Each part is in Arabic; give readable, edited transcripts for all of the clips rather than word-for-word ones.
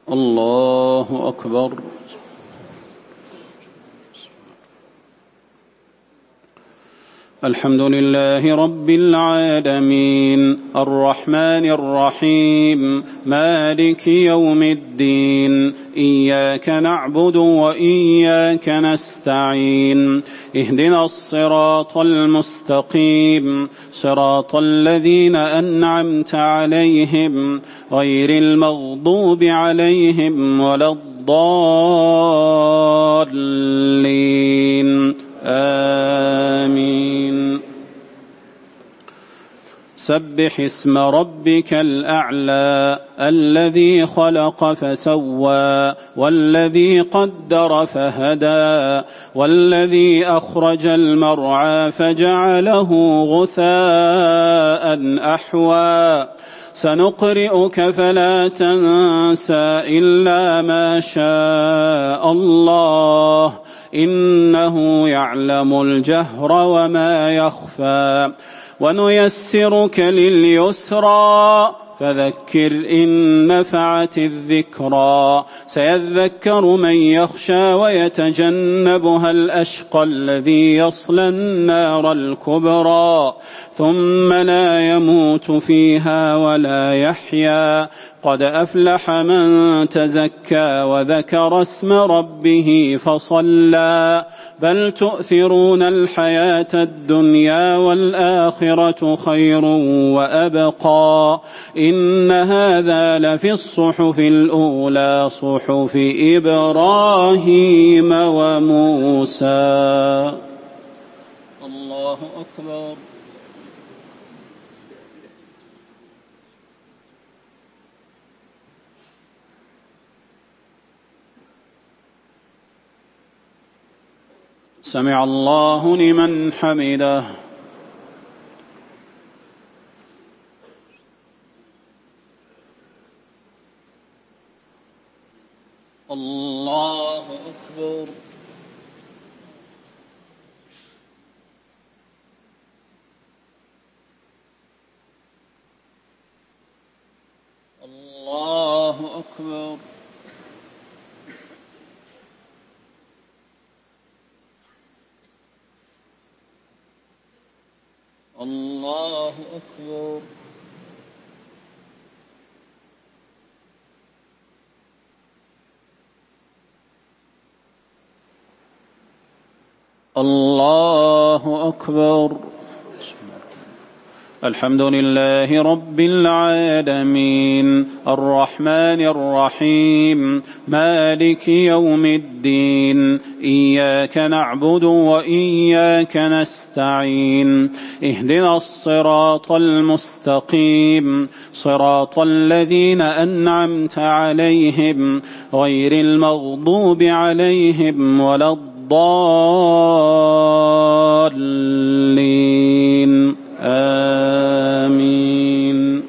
الله أكبر. الحمد لله رب العالمين الرحمن الرحيم مالك يوم الدين إياك نعبد وإياك نستعين اهدنا الصراط المستقيم صراط الذين أنعمت عليهم غير المغضوب عليهم ولا الضالين آمين. سبح اسم ربك الأعلى الذي خلق فسوى والذي قدر فهدى والذي أخرج المرعى فجعله غثاء أحوى سنقرئك فلا تنسى إلا ما شاء الله إنه يعلم الجهر وما يخفى ونيسرك لليسرى فذكر إن نفعت الذكرى سيذكر من يخشى ويتجنبها الأشقى الذي يصلى النار الكبرى ثم لا يموت فيها ولا يحيا قد أفلح من تزكى وذكر اسم ربه فصلى بل تؤثرون الحياة الدنيا والآخرة خير وأبقى إن هذا لفي الصحف الأولى صحف إبراهيم وموسى. الله أكبر. سمع الله لمن حمده. الله أكبر. الله أكبر. الله أكبر. الله أكبر. الحمد لله رب العالمين الرحمن الرحيم مالك يوم الدين إياك نعبد وإياك نستعين اهدنا الصراط المستقيم صراط الذين أنعمت عليهم غير المغضوب عليهم ولا الضالين آمين.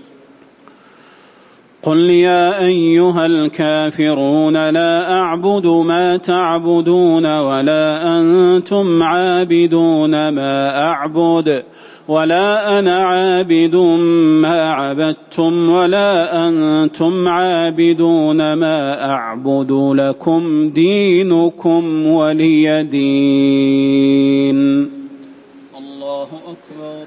قل يا أيها الكافرون لا أعبد ما تعبدون ولا أنتم عابدون ما أعبد ولا أنا عابد ما عبدتم ولا أنتم عابدون ما أعبد لكم دينكم ولي دين. الله أكبر.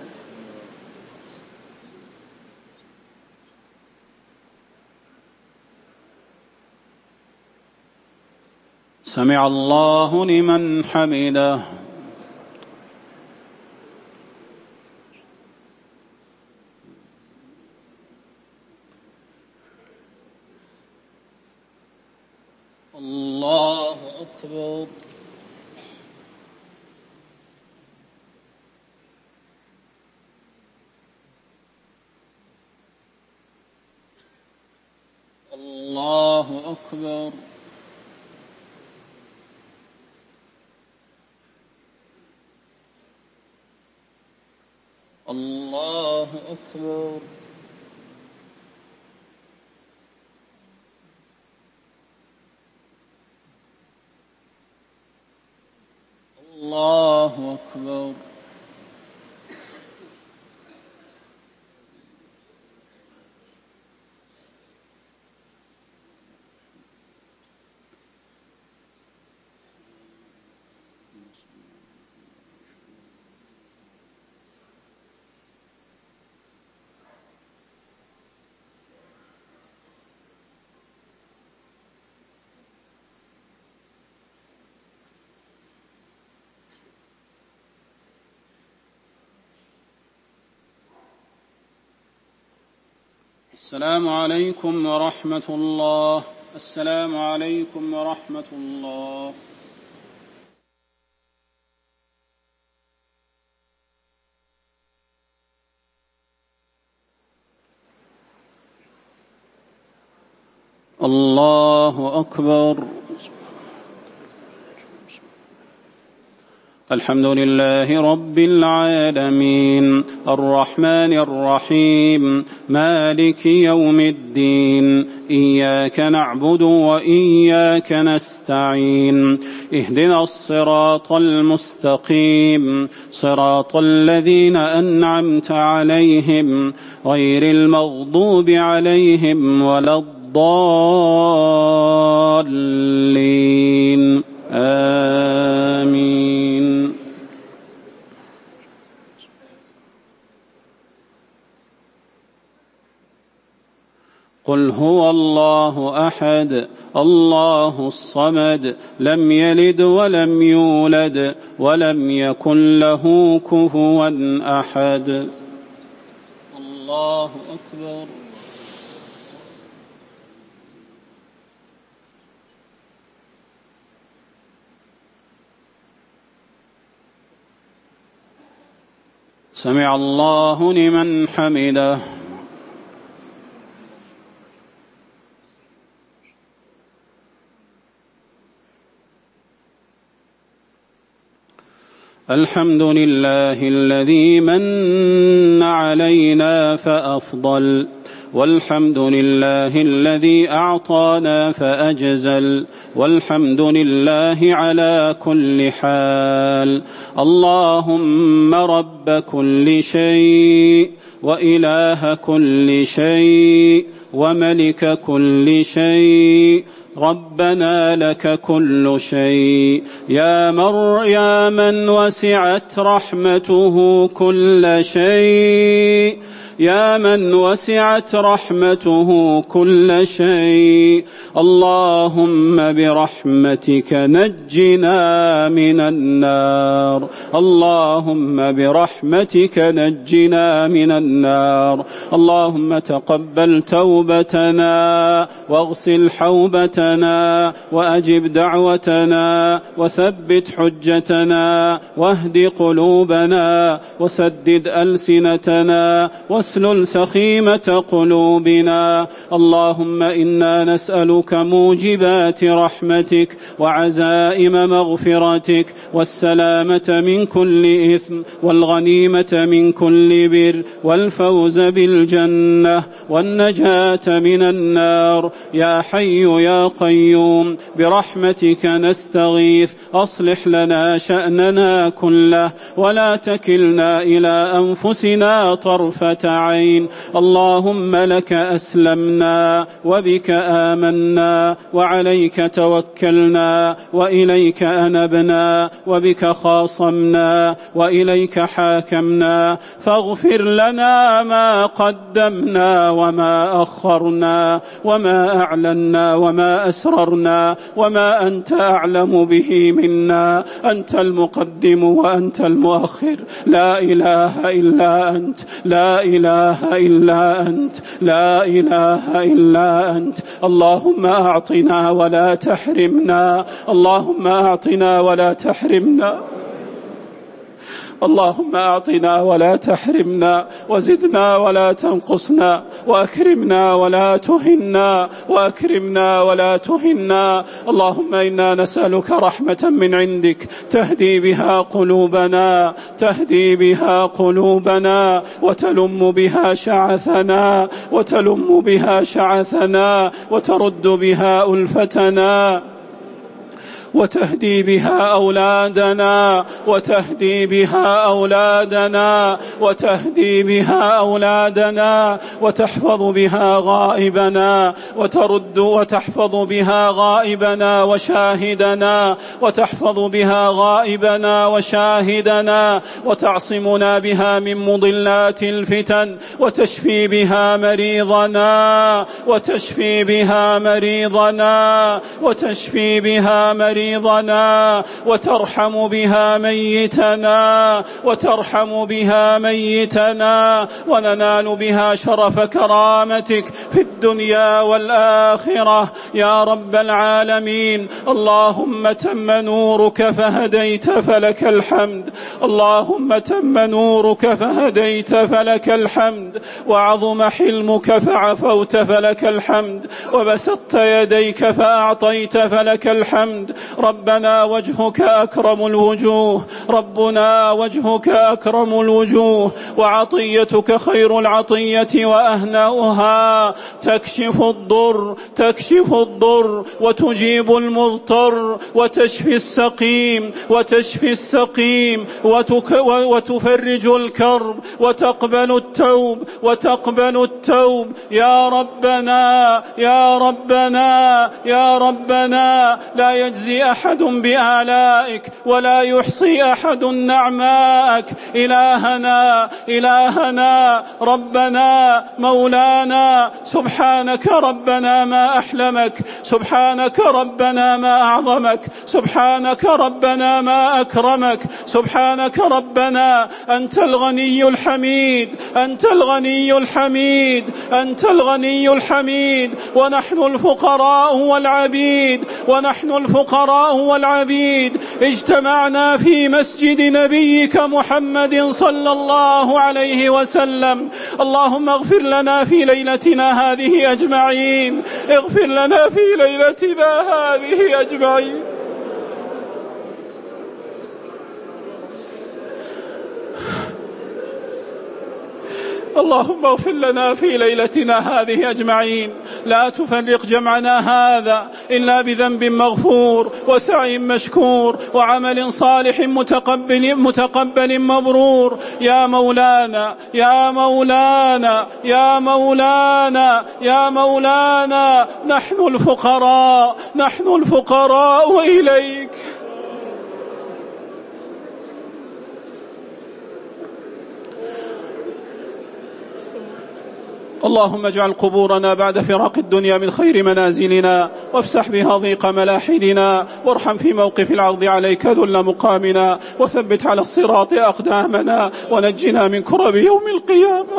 سمع الله لمن حمده. الله أكبر. الله أكبر. الله أكبر. الله أكبر. السلام عليكم ورحمة الله. السلام عليكم ورحمة الله. الله أكبر. الحمد لله رب العالمين الرحمن الرحيم مالك يوم الدين إياك نعبد وإياك نستعين اهدنا الصراط المستقيم صراط الذين أنعمت عليهم غير المغضوب عليهم ولا الضالين آمين. قل هو الله أحد الله الصمد لم يلد ولم يولد ولم يكن له كفوا أحد. الله أكبر. سمع الله لمن حمده. الحمد لله الذي من علينا فأفضل والحمد لله الذي أعطانا فأجزل والحمد لله على كل حال. اللهم رب كل شيء وإله كل شيء وملك كل شيء ربنا لك كل شيء يا من وسعت رحمته كل شيء يا من وسعت رحمته كل شيء. اللهم برحمتك نجنا من النار اللهم برحمتك نجنا من النار. اللهم تقبل توبتنا واغسل حوبتنا وأجب دعوتنا وثبت حجتنا واهد قلوبنا وسدد ألسنتنا واسلل سخيمة قلوبنا. اللهم إنا نسألك موجبات رحمتك وعزائم مغفرتك والسلامة من كل إثم والغنيمة من كل بر والفوز بالجنة والنجاة من النار. يا حي يا قيوم برحمتك نستغيث أصلح لنا شأننا كله ولا تكلنا إلى أنفسنا طرفة عين. اللهم لك أسلمنا وبك آمنا وعليك توكلنا وإليك أنبنا وبك خاصمنا وإليك حاكمنا. فاغفر لنا ما قدمنا وما أخرنا وما أعلنا وما أسررنا وما أنت أعلم به منا. أنت المقدم وأنت المؤخر لا إله إلا أنت لا إله إلا أنت لا إله إلا أنت. اللهم أعطنا ولا تحرمنا اللهم أعطنا ولا تحرمنا اللهم أعطنا ولا تحرمنا وزدنا ولا تنقصنا وأكرمنا ولا تهنا وأكرمنا ولا تهنا. اللهم إنا نسألك رحمة من عندك تهدي بها قلوبنا تهدي بها قلوبنا وتلم بها شعثنا وتلم بها شعثنا وترد بها ألفتنا وتهدي بها أولادنا وتهدي بها أولادنا وتهدي بها أولادنا وتحفظ بها غائبنا وترد وتحفظ بها غائبنا وشاهدنا وتحفظ بها غائبنا وشاهدنا وتعصمنا بها من مضلات الفتن وتشفي بها مريضنا وتشفي بها مريضنا وتشفي بها مريضنا مريضنا وترحم بها ميتنا وننال بها شرف كرامتك في الدنيا والآخرة يا رب العالمين. اللهم تم نورك فهديت فلك الحمد، اللهم تم نورك فهديت فلك الحمد، وعظم حلمك فعفوت فلك الحمد، وبسطت يديك فأعطيت فلك الحمد. ربنا وجهك أكرم الوجوه، ربنا وجهك أكرم الوجوه، وعطيتك خير العطية وأهنأها. تكشف الضر وتجيب المضطر وتشفي السقيم وتفرج الكرب وتقبل التوب يا ربنا لا يجزي أحد بآلائك ولا يحصي أحد نعمائك. إلهنا ربنا مولانا، سبحانك ربنا ما أحلمك، سبحانك ربنا ما أعظمك، سبحانك ربنا ما أكرمك، سبحانك ربنا أنت الغني الحميد، أنت الغني الحميد، أنت الغني الحميد، ونحن الفقراء والعبيد اجتمعنا في مسجد نبيك محمد صلى الله عليه وسلم. اللهم اغفر لنا في ليلتنا هذه أجمعين، اغفر لنا في ليلتنا هذه أجمعين. اللهم اغفر لنا في ليلتنا هذه أجمعين. لا تفرق جمعنا هذا إلا بذنب مغفور وسعي مشكور وعمل صالح متقبل مبرور. يا مولانا يا مولانا يا مولانا يا مولانا، نحن الفقراء إليك. اللهم اجعل قبورنا بعد فراق الدنيا من خير منازلنا، وافسح بها ضيق ملاحدنا، وارحم في موقف العرض عليك ذل مقامنا، وثبت على الصراط أقدامنا، ونجنا من كرب يوم القيامة،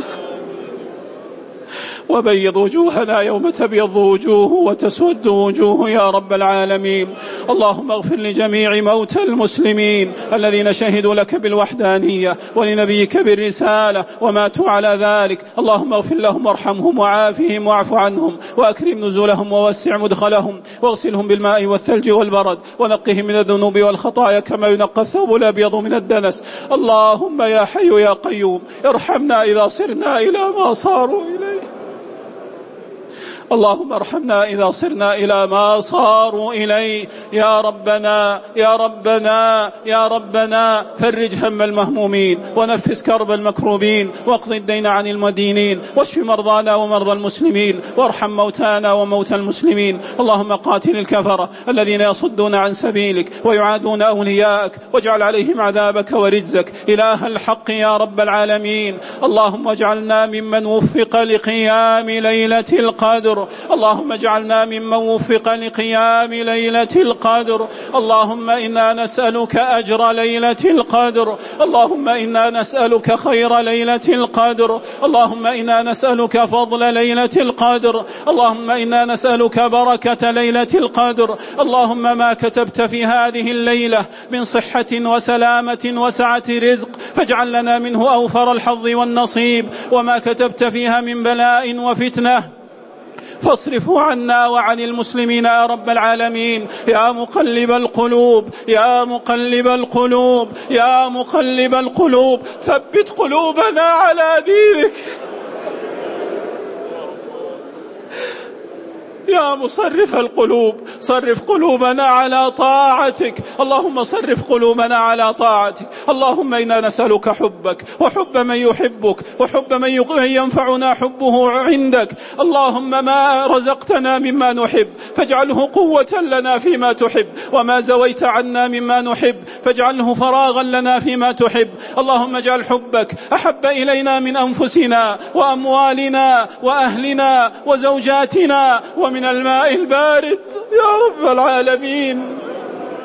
وبيض وجوهنا يوم تبيض وجوه وتسود وجوه يا رب العالمين. اللهم اغفر لجميع موتى المسلمين الذين شهدوا لك بالوحدانية ولنبيك بالرسالة وماتوا على ذلك. اللهم اغفر لهم وارحمهم وعافهم واعف عنهم وأكرم نزلهم ووسع مدخلهم، واغسلهم بالماء والثلج والبرد، ونقهم من الذنوب والخطايا كما ينقى الثوب الأبيض من الدنس. اللهم يا حي يا قيوم ارحمنا إذا صرنا إلى ما صاروا إليه. اللهم ارحمنا إذا صرنا إلى ما صاروا إليه. يا ربنا يا ربنا يا ربنا، فرج هم المهمومين، ونفس كرب المكروبين، واقض الدين عن المدينين، واشف مرضانا ومرضى المسلمين، وارحم موتانا وموتى المسلمين. اللهم قاتل الكفرة الذين يصدون عن سبيلك ويعادون أولياءك، واجعل عليهم عذابك ورجزك إله الحق يا رب العالمين. اللهم اجعلنا ممن وفق لقيام ليلة القدر، اللهم اجعلنا ممن وفق لقيام ليلة القدر. اللهم إنا نسألك أجر ليلة القدر، اللهم إنا نسألك خير ليلة القدر، اللهم إنا نسألك فضل ليلة القدر، اللهم إنا نسألك بركة ليلة القدر. اللهم ما كتبت في هذه الليلة من صحة وسلامة وسعة رزق فاجعل لنا منه أوفر الحظ والنصيب، وما كتبت فيها من بلاء وفتنة فاصرفه عنا وعن المسلمين يا رب العالمين. يا مقلب القلوب يا مقلب القلوب يا مقلب القلوب، ثبت قلوبنا على دينك. يا مصرف القلوب صرف قلوبنا على طاعتك، اللهم صرف قلوبنا على طاعتك. اللهم إنا نسألك حبك وحب من يحبك وحب من ينفعنا حبه عندك. اللهم ما رزقتنا مما نحب فاجعله قوة لنا فيما تحب، وما زويت عنا مما نحب فاجعله فراغا لنا فيما تحب. اللهم اجعل حبك أحب إلينا من أنفسنا وأموالنا وأهلنا وزوجاتنا ومن الماء البارد يا رب العالمين.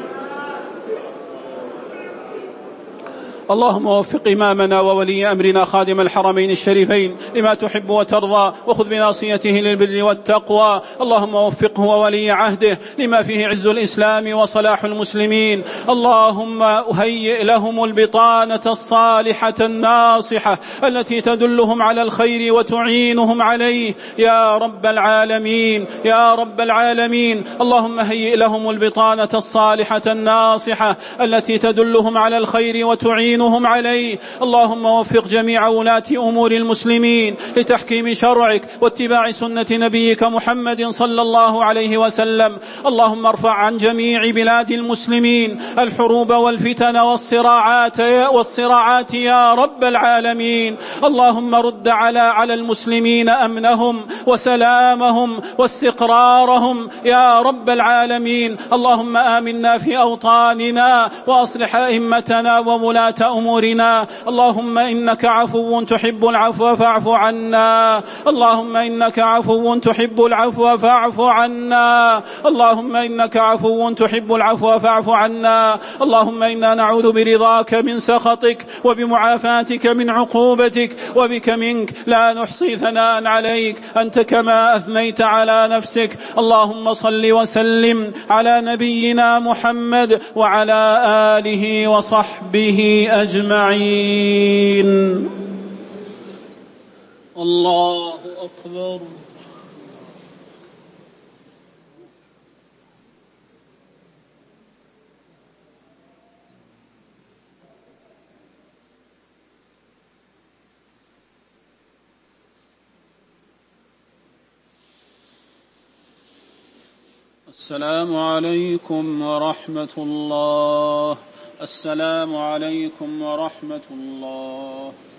اللهم وفق إمامنا وولي أمرنا خادم الحرمين الشريفين لما تحب وترضى، وخذ بناصيته للبر والتقوى. اللهم وفقه وولي عهده لما فيه عز الإسلام وصلاح المسلمين. اللهم هيئ لهم البطانة الصالحة الناصحة التي تدلهم على الخير وتعينهم عليه يا رب العالمين، يا رب العالمين. اللهم هيئ لهم البطانة الصالحة الناصحة التي تدلهم على الخير وتعينهم عليه. اللهم وفق جميع ولاة أمور المسلمين لتحكيم شرعك واتباع سنة نبيك محمد صلى الله عليه وسلم. اللهم ارفع عن جميع بلاد المسلمين الحروب والفتن والصراعات يا رب العالمين. اللهم رد على المسلمين أمنهم وسلامهم واستقرارهم يا رب العالمين. اللهم آمنا في أوطاننا وأصلح أئمتنا وولاة أمورنا. اللهم إنك عفو تحب العفو فاعف عنا. اللهم إنك عفو تحب العفو فاعف عنا. اللهم إنك عفو تحب العفو فاعف عنا. اللهم إنا نعوذ برضاك من سخطك وبمعافاتك من عقوبتك، وبك منك لا نحصي ثناء عليك أنت كما أثنيت على نفسك. اللهم صل وسلم على نبينا محمد وعلى آله وصحبه أجمعين. الله أكبر. السلام عليكم ورحمة الله. السلام عليكم ورحمة الله.